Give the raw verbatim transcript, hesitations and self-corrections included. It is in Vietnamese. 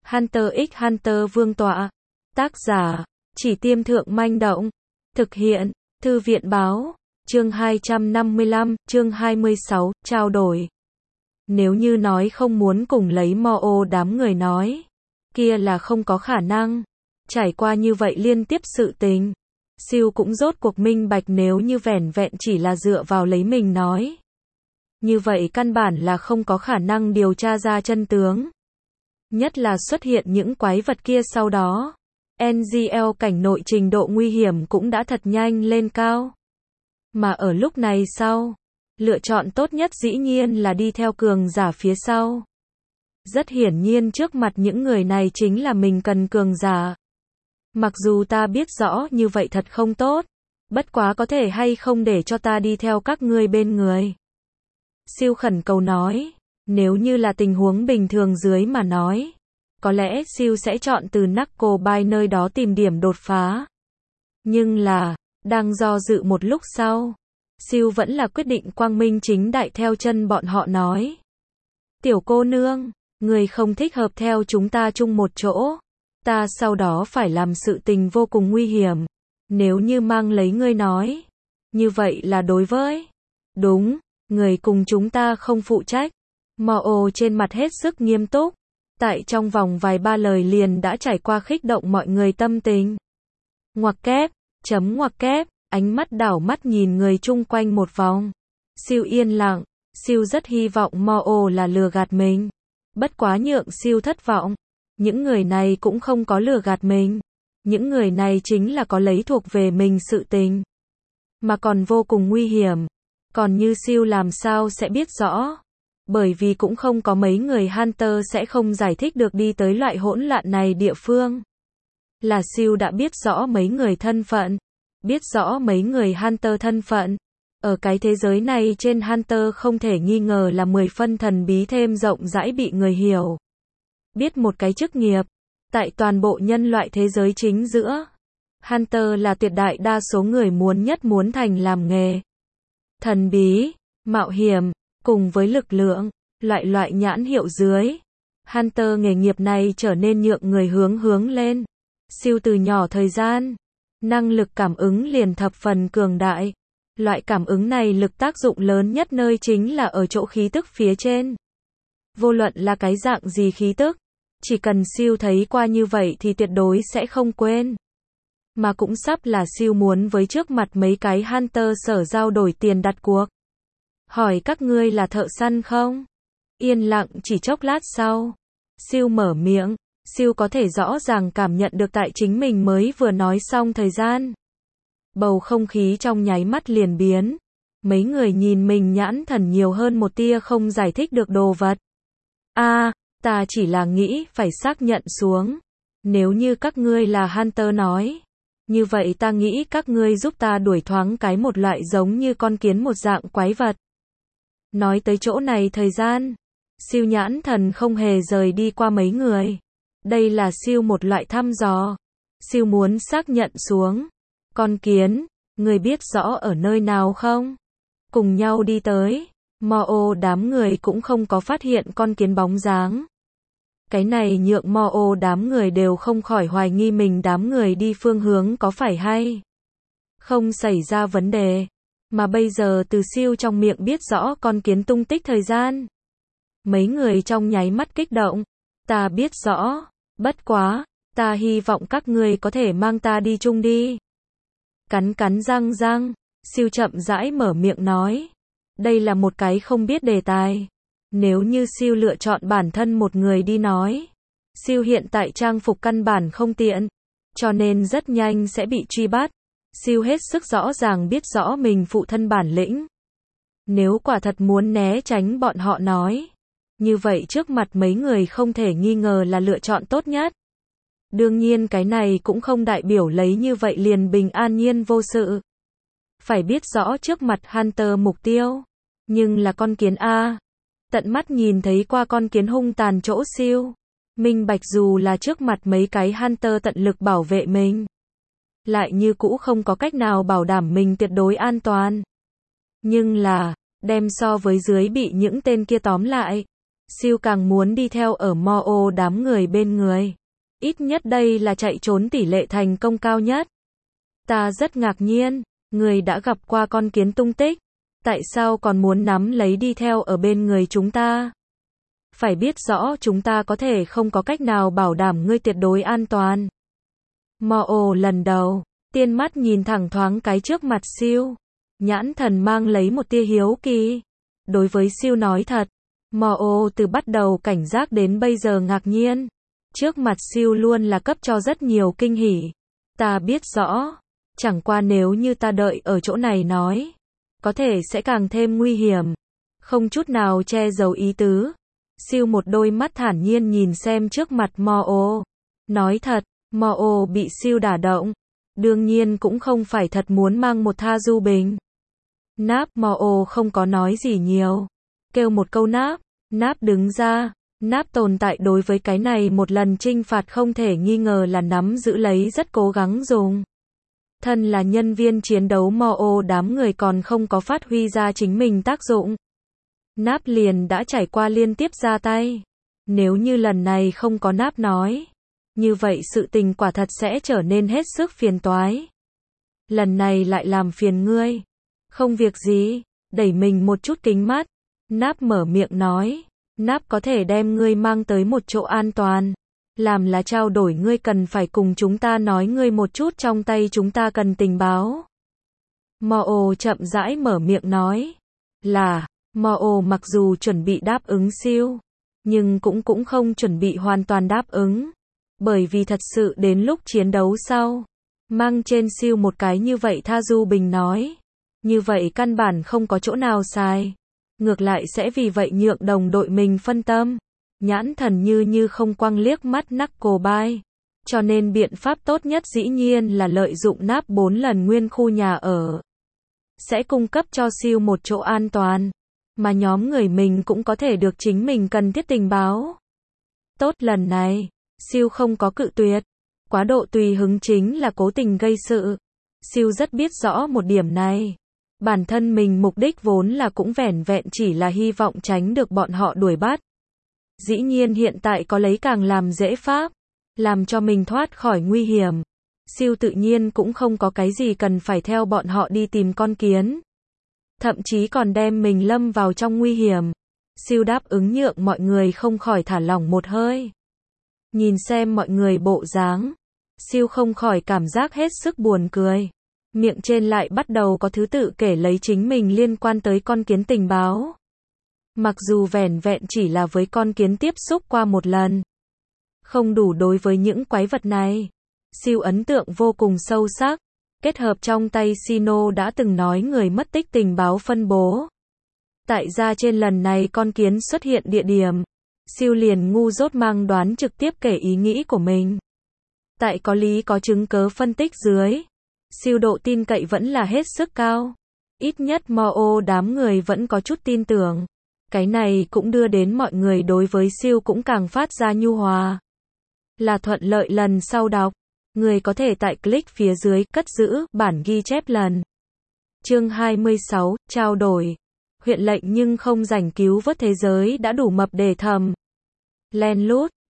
Hunter x Hunter vương tọa. Tác giả, Chỉ Tiêm Thượng Manh Động. Thực hiện, Thư viện báo. Chương hai trăm năm mươi lăm, chương hai mươi sáu, trao đổi. Nếu như nói không muốn cùng lấy Mo đám người nói, kia là không có khả năng. Trải qua như vậy liên tiếp sự tình, Siêu cũng rốt cuộc minh bạch nếu như vẻn vẹn chỉ là dựa vào lấy mình nói. Như vậy căn bản là không có khả năng điều tra ra chân tướng. Nhất là xuất hiện những quái vật kia sau đó. en giê lờ cảnh nội trình độ nguy hiểm cũng đã thật nhanh lên cao. Mà ở lúc này sau, lựa chọn tốt nhất dĩ nhiên là đi theo cường giả phía sau. Rất hiển nhiên trước mặt những người này chính là mình cần cường giả. Mặc dù ta biết rõ như vậy thật không tốt, bất quá có thể hay không để cho ta đi theo các ngươi bên người. Siêu khẩn cầu nói, nếu như là tình huống bình thường dưới mà nói, có lẽ Siêu sẽ chọn từ Knuckle nơi đó tìm điểm đột phá. Nhưng là, đang do dự một lúc sau, Siêu vẫn là quyết định quang minh chính đại theo chân bọn họ nói. Tiểu cô nương, người không thích hợp theo chúng ta chung một chỗ. Ta sau đó phải làm sự tình vô cùng nguy hiểm. Nếu như mang lấy ngươi nói, như vậy là đối với. Đúng, người cùng chúng ta không phụ trách. Mo trên mặt hết sức nghiêm túc. Tại trong vòng vài ba lời liền đã trải qua khích động mọi người tâm tình. Ngoặc kép, chấm ngoặc kép, ánh mắt đảo mắt nhìn người chung quanh một vòng. Siêu yên lặng, Siêu rất hy vọng Mo là lừa gạt mình. Bất quá nhượng Siêu thất vọng. Những người này cũng không có lừa gạt mình. Những người này chính là có lấy thuộc về mình sự tình. Mà còn vô cùng nguy hiểm. Còn như Siêu làm sao sẽ biết rõ. Bởi vì cũng không có mấy người Hunter sẽ không giải thích được đi tới loại hỗn loạn này địa phương. Là Siêu đã biết rõ mấy người thân phận. Biết rõ mấy người Hunter thân phận. Ở cái thế giới này trên Hunter không thể nghi ngờ là mười phân thần bí thêm rộng rãi bị người hiểu. Biết một cái chức nghiệp. Tại toàn bộ nhân loại thế giới chính giữa. Hunter là tuyệt đại đa số người muốn nhất muốn thành làm nghề. Thần bí, mạo hiểm, cùng với lực lượng, loại loại nhãn hiệu dưới. Hunter nghề nghiệp này trở nên nhượng người hướng hướng lên. Siêu từ nhỏ thời gian. Năng lực cảm ứng liền thập phần cường đại. Loại cảm ứng này lực tác dụng lớn nhất nơi chính là ở chỗ khí tức phía trên. Vô luận là cái dạng gì khí tức. Chỉ cần Siêu thấy qua như vậy thì tuyệt đối sẽ không quên. Mà cũng sắp là Siêu muốn với trước mặt mấy cái Hunter sở giao đổi tiền đặt cuộc. Hỏi các ngươi là thợ săn không? Yên lặng chỉ chốc lát sau. Siêu mở miệng. Siêu có thể rõ ràng cảm nhận được tại chính mình mới vừa nói xong thời gian. Bầu không khí trong nháy mắt liền biến. Mấy người nhìn mình nhãn thần nhiều hơn một tia không giải thích được đồ vật. A, à, ta chỉ là nghĩ phải xác nhận xuống. Nếu như các ngươi là Hunter nói. Như vậy ta nghĩ các ngươi giúp ta đuổi thoáng cái một loại giống như con kiến một dạng quái vật. Nói tới chỗ này thời gian. Siêu nhãn thần không hề rời đi qua mấy người. Đây là Siêu một loại thăm dò. Siêu muốn xác nhận xuống. Con kiến, người biết rõ ở nơi nào không? Cùng nhau đi tới. Mo đám người cũng không có phát hiện con kiến bóng dáng. Cái này nhượng Mo đám người đều không khỏi hoài nghi mình đám người đi phương hướng có phải hay không xảy ra vấn đề. Mà bây giờ từ Siêu trong miệng biết rõ con kiến tung tích thời gian. Mấy người trong nháy mắt kích động. Ta biết rõ. Bất quá, ta hy vọng các ngươi có thể mang ta đi chung đi. Cắn cắn răng răng, Siêu chậm rãi mở miệng nói. Đây là một cái không biết đề tài. Nếu như Siêu lựa chọn bản thân một người đi nói. Siêu hiện tại trang phục căn bản không tiện. Cho nên rất nhanh sẽ bị truy bắt. Siêu hết sức rõ ràng biết rõ mình phụ thân bản lĩnh. Nếu quả thật muốn né tránh bọn họ nói. Như vậy trước mặt mấy người không thể nghi ngờ là lựa chọn tốt nhất. Đương nhiên cái này cũng không đại biểu lấy như vậy liền bình an nhiên vô sự. Phải biết rõ trước mặt Hunter mục tiêu. Nhưng là con kiến A. Tận mắt nhìn thấy qua con kiến hung tàn chỗ Siêu. Minh bạch dù là trước mặt mấy cái Hunter tận lực bảo vệ mình. Lại như cũ không có cách nào bảo đảm mình tuyệt đối an toàn. Nhưng là, đem so với dưới bị những tên kia tóm lại. Siêu càng muốn đi theo ở mo ô đám người bên người. Ít nhất đây là chạy trốn tỷ lệ thành công cao nhất. Ta rất ngạc nhiên, người đã gặp qua con kiến tung tích. Tại sao còn muốn nắm lấy đi theo ở bên người chúng ta? Phải biết rõ chúng ta có thể không có cách nào bảo đảm ngươi tuyệt đối an toàn. Mo ô lần đầu, tiên mắt nhìn thẳng thoáng cái trước mặt Siêu. Nhãn thần mang lấy một tia hiếu kỳ. Đối với Siêu nói thật, Mo ô từ bắt đầu cảnh giác đến bây giờ ngạc nhiên. Trước mặt Siêu luôn là cấp cho rất nhiều kinh hỉ. Ta biết rõ, chẳng qua nếu như ta đợi ở chỗ này nói, có thể sẽ càng thêm nguy hiểm. Không chút nào che giấu ý tứ. Siêu một đôi mắt thản nhiên nhìn xem trước mặt Mo ô. Nói thật, Mo ô bị Siêu đả động. Đương nhiên cũng không phải thật muốn mang một tha du bình. Náp, Mo ô không có nói gì nhiều. Kêu một câu Náp. Náp đứng ra. Náp tồn tại đối với cái này một lần trinh phạt không thể nghi ngờ là nắm giữ lấy rất cố gắng dùng. Thân là nhân viên chiến đấu Mo ô đám người còn không có phát huy ra chính mình tác dụng. Náp liền đã trải qua liên tiếp ra tay. Nếu như lần này không có Náp nói, như vậy sự tình quả thật sẽ trở nên hết sức phiền toái. Lần này lại làm phiền ngươi. Không việc gì, đẩy mình một chút kính mắt. Náp mở miệng nói. Náp có thể đem ngươi mang tới một chỗ an toàn. Làm là trao đổi ngươi cần phải cùng chúng ta nói ngươi một chút trong tay chúng ta cần tình báo. Mo ô chậm rãi mở miệng nói. Là, Mo ô mặc dù chuẩn bị đáp ứng Siêu, nhưng cũng cũng không chuẩn bị hoàn toàn đáp ứng. Bởi vì thật sự đến lúc chiến đấu sau, mang trên Siêu một cái như vậy tha du bình nói. Như vậy căn bản không có chỗ nào sai. Ngược lại sẽ vì vậy nhượng đồng đội mình phân tâm. Nhãn thần như như không quăng liếc mắt Knuckleby. Cho nên biện pháp tốt nhất dĩ nhiên là lợi dụng Náp bốn lần nguyên khu nhà ở. Sẽ cung cấp cho Siêu một chỗ an toàn. Mà nhóm người mình cũng có thể được chính mình cần thiết tình báo. Tốt, lần này, Siêu không có cự tuyệt. Quá độ tùy hứng chính là cố tình gây sự. Siêu rất biết rõ một điểm này. Bản thân mình mục đích vốn là cũng vẻn vẹn chỉ là hy vọng tránh được bọn họ đuổi bắt. Dĩ nhiên hiện tại có lấy càng làm dễ pháp, làm cho mình thoát khỏi nguy hiểm. Siêu tự nhiên cũng không có cái gì cần phải theo bọn họ đi tìm con kiến. Thậm chí còn đem mình lâm vào trong nguy hiểm. Siêu đáp ứng nhượng mọi người không khỏi thả lỏng một hơi. Nhìn xem mọi người bộ dáng, Siêu không khỏi cảm giác hết sức buồn cười. Miệng trên lại bắt đầu có thứ tự kể lấy chính mình liên quan tới con kiến tình báo. Mặc dù vẻn vẹn chỉ là với con kiến tiếp xúc qua một lần, không đủ đối với những quái vật này. Siêu ấn tượng vô cùng sâu sắc. Kết hợp trong tay Sino đã từng nói người mất tích tình báo phân bố. Tại ra trên lần này con kiến xuất hiện địa điểm, Siêu liền ngu dốt mang đoán trực tiếp kể ý nghĩ của mình. Tại có lý có chứng cớ phân tích dưới, Siêu độ tin cậy vẫn là hết sức cao. Ít nhất Mo ô đám người vẫn có chút tin tưởng. Cái này cũng đưa đến mọi người đối với Siêu cũng càng phát ra nhu hòa. Là thuận lợi lần sau đọc. Người có thể tại click phía dưới cất giữ bản ghi chép lần. Chương hai mươi sáu, trao đổi. Huyện lệnh nhưng không rảnh cứu vớt thế giới đã đủ mập để thầm. Len lút,